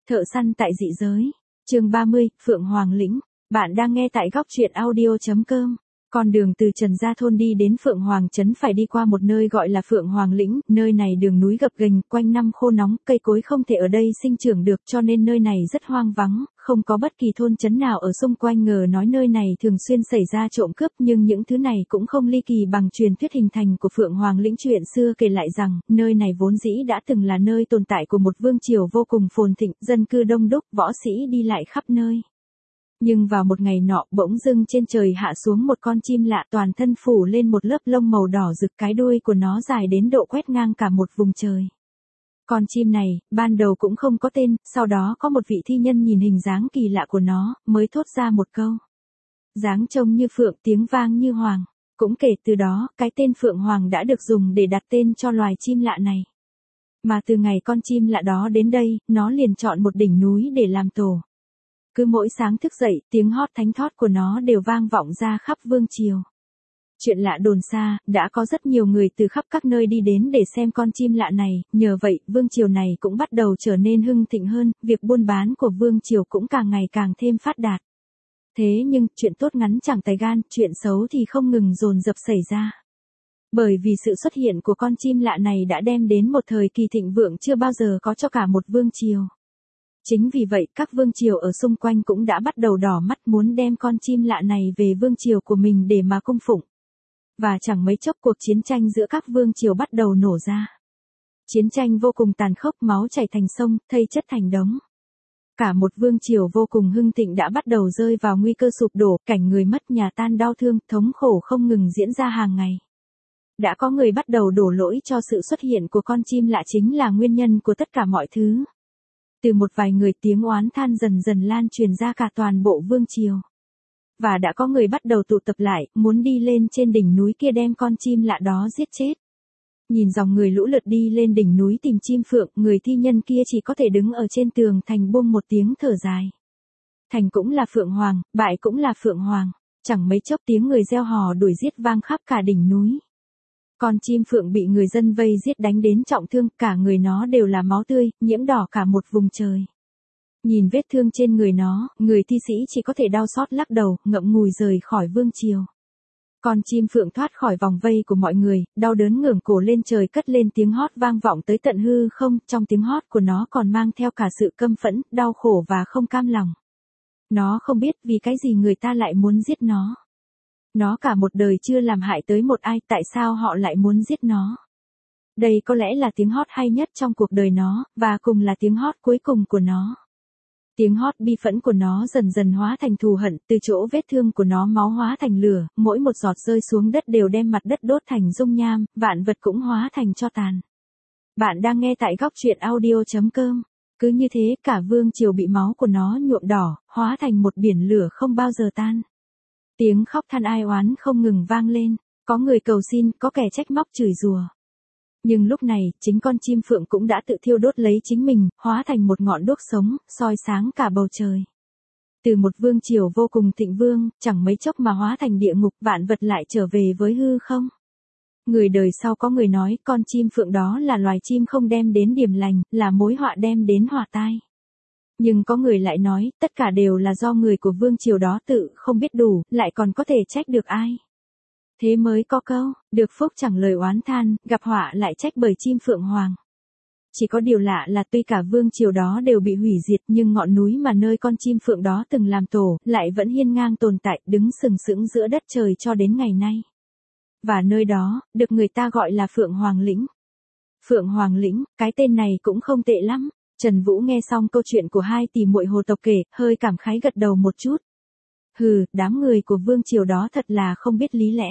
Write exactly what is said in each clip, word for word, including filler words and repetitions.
Thợ săn tại dị giới. Chương ba mươi, Phượng Hoàng Lĩnh. Bạn đang nghe tại góc truyện audio chấm com. Con đường từ Trần Gia Thôn đi đến Phượng Hoàng Trấn phải đi qua một nơi gọi là Phượng Hoàng Lĩnh, nơi này đường núi gập ghềnh, quanh năm khô nóng, cây cối không thể ở đây sinh trưởng được cho nên nơi này rất hoang vắng, không có bất kỳ thôn trấn nào ở xung quanh. Ngờ nói nơi này thường xuyên xảy ra trộm cướp, nhưng những thứ này cũng không ly kỳ bằng truyền thuyết hình thành của Phượng Hoàng Lĩnh. Chuyện xưa kể lại rằng, nơi này vốn dĩ đã từng là nơi tồn tại của một vương triều vô cùng phồn thịnh, dân cư đông đúc, võ sĩ đi lại khắp nơi. Nhưng vào một ngày nọ, bỗng dưng trên trời hạ xuống một con chim lạ, toàn thân phủ lên một lớp lông màu đỏ rực, cái đuôi của nó dài đến độ quét ngang cả một vùng trời. Con chim này, ban đầu cũng không có tên, sau đó có một vị thi nhân nhìn hình dáng kỳ lạ của nó, mới thốt ra một câu. Dáng trông như phượng, tiếng vang như hoàng. Cũng kể từ đó, cái tên Phượng Hoàng đã được dùng để đặt tên cho loài chim lạ này. Mà từ ngày con chim lạ đó đến đây, nó liền chọn một đỉnh núi để làm tổ. Cứ mỗi sáng thức dậy, tiếng hót thánh thót của nó đều vang vọng ra khắp vương triều. Chuyện lạ đồn xa, đã có rất nhiều người từ khắp các nơi đi đến để xem con chim lạ này, nhờ vậy, vương triều này cũng bắt đầu trở nên hưng thịnh hơn, việc buôn bán của vương triều cũng càng ngày càng thêm phát đạt. Thế nhưng, chuyện tốt ngắn chẳng tày gan, chuyện xấu thì không ngừng dồn dập xảy ra. Bởi vì sự xuất hiện của con chim lạ này đã đem đến một thời kỳ thịnh vượng chưa bao giờ có cho cả một vương triều. Chính vì vậy, các vương triều ở xung quanh cũng đã bắt đầu đỏ mắt muốn đem con chim lạ này về vương triều của mình để mà cung phụng. Và chẳng mấy chốc cuộc chiến tranh giữa các vương triều bắt đầu nổ ra. Chiến tranh vô cùng tàn khốc, máu chảy thành sông, thây chất thành đống. Cả một vương triều vô cùng hưng thịnh đã bắt đầu rơi vào nguy cơ sụp đổ, cảnh người mất nhà tan đau thương, thống khổ không ngừng diễn ra hàng ngày. Đã có người bắt đầu đổ lỗi cho sự xuất hiện của con chim lạ chính là nguyên nhân của tất cả mọi thứ. Từ một vài người, tiếng oán than dần dần lan truyền ra cả toàn bộ vương triều. Và đã có người bắt đầu tụ tập lại, muốn đi lên trên đỉnh núi kia đem con chim lạ đó giết chết. Nhìn dòng người lũ lượt đi lên đỉnh núi tìm chim phượng, người thi nhân kia chỉ có thể đứng ở trên tường thành buông một tiếng thở dài. Thành cũng là Phượng Hoàng, bại cũng là Phượng Hoàng. Chẳng mấy chốc tiếng người reo hò đuổi giết vang khắp cả đỉnh núi. Con chim phượng bị người dân vây giết đánh đến trọng thương, cả người nó đều là máu tươi, nhiễm đỏ cả một vùng trời. Nhìn vết thương trên người nó, người thi sĩ chỉ có thể đau xót lắc đầu, ngậm ngùi rời khỏi vương triều. Con chim phượng thoát khỏi vòng vây của mọi người, đau đớn ngẩng cổ lên trời cất lên tiếng hót vang vọng tới tận hư không, trong tiếng hót của nó còn mang theo cả sự căm phẫn, đau khổ và không cam lòng. Nó không biết vì cái gì người ta lại muốn giết nó. Nó cả một đời chưa làm hại tới một ai, tại sao họ lại muốn giết nó? Đây có lẽ là tiếng hót hay nhất trong cuộc đời nó, và cùng là tiếng hót cuối cùng của nó. Tiếng hót bi phẫn của nó dần dần hóa thành thù hận, từ chỗ vết thương của nó máu hóa thành lửa, mỗi một giọt rơi xuống đất đều đem mặt đất đốt thành dung nham, vạn vật cũng hóa thành tro tàn. Bạn đang nghe tại góc truyện audio chấm com. Cứ như thế, cả vương triều bị máu của nó nhuộm đỏ, hóa thành một biển lửa không bao giờ tan. Tiếng khóc than ai oán không ngừng vang lên, có người cầu xin, có kẻ trách móc chửi rủa. Nhưng lúc này, chính con chim phượng cũng đã tự thiêu đốt lấy chính mình, hóa thành một ngọn đuốc sống, soi sáng cả bầu trời. Từ một vương triều vô cùng thịnh vương, chẳng mấy chốc mà hóa thành địa ngục, vạn vật lại trở về với hư không. Người đời sau có người nói, con chim phượng đó là loài chim không đem đến điểm lành, là mối họa đem đến họa tai. Nhưng có người lại nói, tất cả đều là do người của vương triều đó tự không biết đủ, lại còn có thể trách được ai. Thế mới có câu, được phúc chẳng lời oán than, gặp họa lại trách bởi chim Phượng Hoàng. Chỉ có điều lạ là tuy cả vương triều đó đều bị hủy diệt nhưng ngọn núi mà nơi con chim phượng đó từng làm tổ, lại vẫn hiên ngang tồn tại, đứng sừng sững giữa đất trời cho đến ngày nay. Và nơi đó, được người ta gọi là Phượng Hoàng Lĩnh. Phượng Hoàng Lĩnh, cái tên này cũng không tệ lắm. Trần Vũ nghe xong câu chuyện của hai tỷ muội Hồ tộc kể, hơi cảm khái gật đầu một chút. Hừ, đám người của vương triều đó thật là không biết lý lẽ.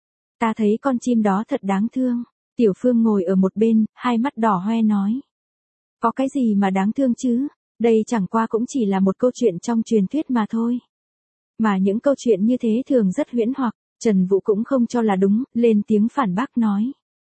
Ta thấy con chim đó thật đáng thương. Tiểu Phương ngồi ở một bên, hai mắt đỏ hoe nói. Có cái gì mà đáng thương chứ? Đây chẳng qua cũng chỉ là một câu chuyện trong truyền thuyết mà thôi. Mà những câu chuyện như thế thường rất huyễn hoặc, Trần Vũ cũng không cho là đúng, lên tiếng phản bác nói.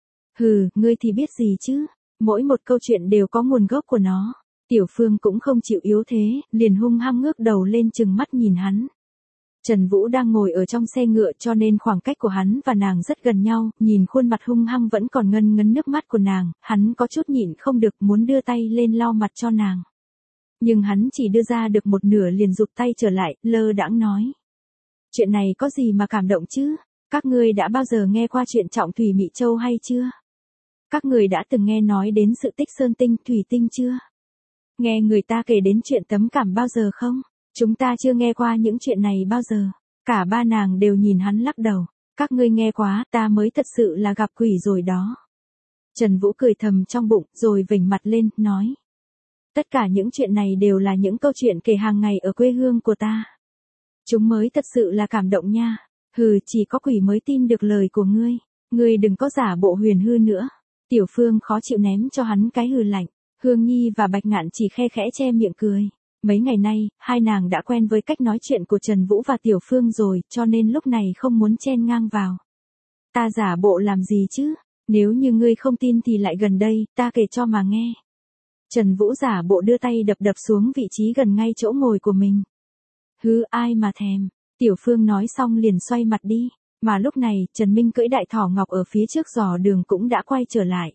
Hừ, ngươi thì biết gì chứ? Mỗi một câu chuyện đều có nguồn gốc của nó. Tiểu Phương cũng không chịu yếu thế, liền hung hăng ngước đầu lên chừng mắt nhìn hắn. Trần Vũ đang ngồi ở trong xe ngựa cho nên khoảng cách của hắn và nàng rất gần nhau, nhìn khuôn mặt hung hăng vẫn còn ngân ngấn nước mắt của nàng, hắn có chút nhịn không được muốn đưa tay lên lau mặt cho nàng. Nhưng hắn chỉ đưa ra được một nửa liền rụt tay trở lại, lơ đãng nói. Chuyện này có gì mà cảm động chứ? Các ngươi đã bao giờ nghe qua chuyện Trọng Thủy Mị Châu hay chưa? Các người đã từng nghe nói đến sự tích sơn tinh, thủy tinh chưa? Nghe người ta kể đến chuyện tấm cảm bao giờ không? Chúng ta chưa nghe qua những chuyện này bao giờ. Cả ba nàng đều nhìn hắn lắc đầu. Các ngươi nghe quá, ta mới thật sự là gặp quỷ rồi đó. Trần Vũ cười thầm trong bụng, rồi vểnh mặt lên, nói. Tất cả những chuyện này đều là những câu chuyện kể hàng ngày ở quê hương của ta. Chúng mới thật sự là cảm động nha. Hừ, chỉ có quỷ mới tin được lời của ngươi. Ngươi đừng có giả bộ huyền hư nữa. Tiểu Phương khó chịu ném cho hắn cái hừ lạnh. Hương Nhi và Bạch Ngạn chỉ khe khẽ che miệng cười. Mấy ngày nay, hai nàng đã quen với cách nói chuyện của Trần Vũ và Tiểu Phương rồi, cho nên lúc này không muốn chen ngang vào. Ta giả bộ làm gì chứ? Nếu như ngươi không tin thì lại gần đây, ta kể cho mà nghe. Trần Vũ giả bộ đưa tay đập đập xuống vị trí gần ngay chỗ ngồi của mình. Hứ, ai mà thèm. Tiểu Phương nói xong liền xoay mặt đi. Mà lúc này, Trần Minh cưỡi đại thỏ ngọc ở phía trước giò đường cũng đã quay trở lại.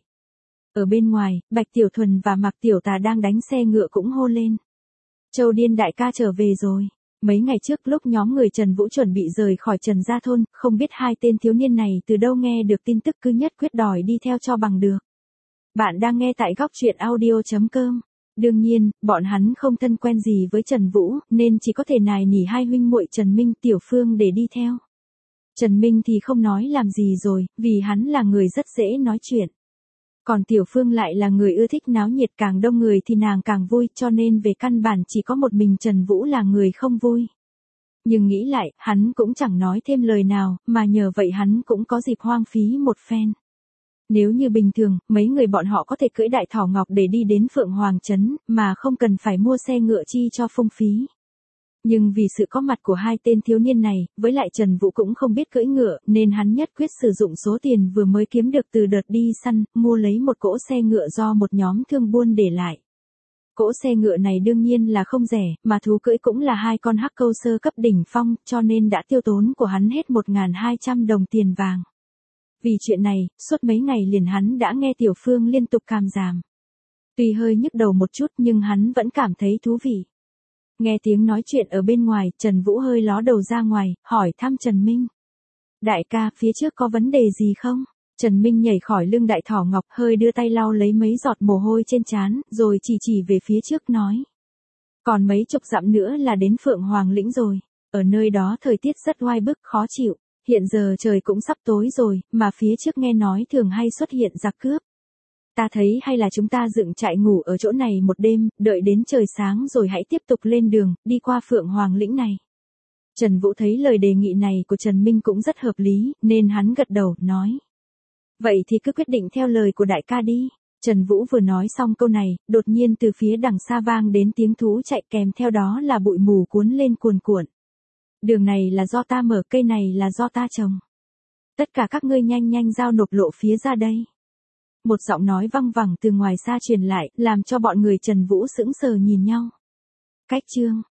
Ở bên ngoài, Bạch Tiểu Thuần và Mạc Tiểu Tà đang đánh xe ngựa cũng hô lên. Châu Điên đại ca trở về rồi. Mấy ngày trước lúc nhóm người Trần Vũ chuẩn bị rời khỏi Trần Gia Thôn, không biết hai tên thiếu niên này từ đâu nghe được tin tức cứ nhất quyết đòi đi theo cho bằng được. Bạn đang nghe tại góc truyện audio chấm com. Đương nhiên, bọn hắn không thân quen gì với Trần Vũ, nên chỉ có thể nài nỉ hai huynh muội Trần Minh Tiểu Phương để đi theo. Trần Minh thì không nói làm gì rồi, vì hắn là người rất dễ nói chuyện. Còn Tiểu Phương lại là người ưa thích náo nhiệt, càng đông người thì nàng càng vui, cho nên về căn bản chỉ có một mình Trần Vũ là người không vui. Nhưng nghĩ lại, hắn cũng chẳng nói thêm lời nào, mà nhờ vậy hắn cũng có dịp hoang phí một phen. Nếu như bình thường, mấy người bọn họ có thể cưỡi đại thỏ ngọc để đi đến Phượng Hoàng Trấn, mà không cần phải mua xe ngựa chi cho phung phí. Nhưng vì sự có mặt của hai tên thiếu niên này, với lại Trần Vũ cũng không biết cưỡi ngựa, nên hắn nhất quyết sử dụng số tiền vừa mới kiếm được từ đợt đi săn, mua lấy một cỗ xe ngựa do một nhóm thương buôn để lại. Cỗ xe ngựa này đương nhiên là không rẻ, mà thú cưỡi cũng là hai con hắc câu sơ cấp đỉnh phong, cho nên đã tiêu tốn của hắn hết một nghìn hai trăm đồng tiền vàng. Vì chuyện này, suốt mấy ngày liền hắn đã nghe Tiểu Phương liên tục càm ràm. Tuy hơi nhức đầu một chút nhưng hắn vẫn cảm thấy thú vị. Nghe tiếng nói chuyện ở bên ngoài, Trần Vũ hơi ló đầu ra ngoài, hỏi thăm Trần Minh. Đại ca, phía trước có vấn đề gì không? Trần Minh nhảy khỏi lưng đại thỏ ngọc, hơi đưa tay lau lấy mấy giọt mồ hôi trên trán, rồi chỉ chỉ về phía trước nói. Còn mấy chục dặm nữa là đến Phượng Hoàng Lĩnh rồi. Ở nơi đó thời tiết rất oai bức khó chịu. Hiện giờ trời cũng sắp tối rồi, mà phía trước nghe nói thường hay xuất hiện giặc cướp. Ta thấy hay là chúng ta dựng trại ngủ ở chỗ này một đêm, đợi đến trời sáng rồi hãy tiếp tục lên đường, đi qua Phượng Hoàng Lĩnh này. Trần Vũ thấy lời đề nghị này của Trần Minh cũng rất hợp lý, nên hắn gật đầu, nói. Vậy thì cứ quyết định theo lời của đại ca đi. Trần Vũ vừa nói xong câu này, đột nhiên từ phía đằng xa vang đến tiếng thú chạy, kèm theo đó là bụi mù cuốn lên cuồn cuộn. Đường này là do ta mở, cây này là do ta trồng. Tất cả các ngươi nhanh nhanh giao nộp lộ phía ra đây. Một giọng nói văng vẳng từ ngoài xa truyền lại, làm cho bọn người Trần Vũ sững sờ nhìn nhau. Cách chương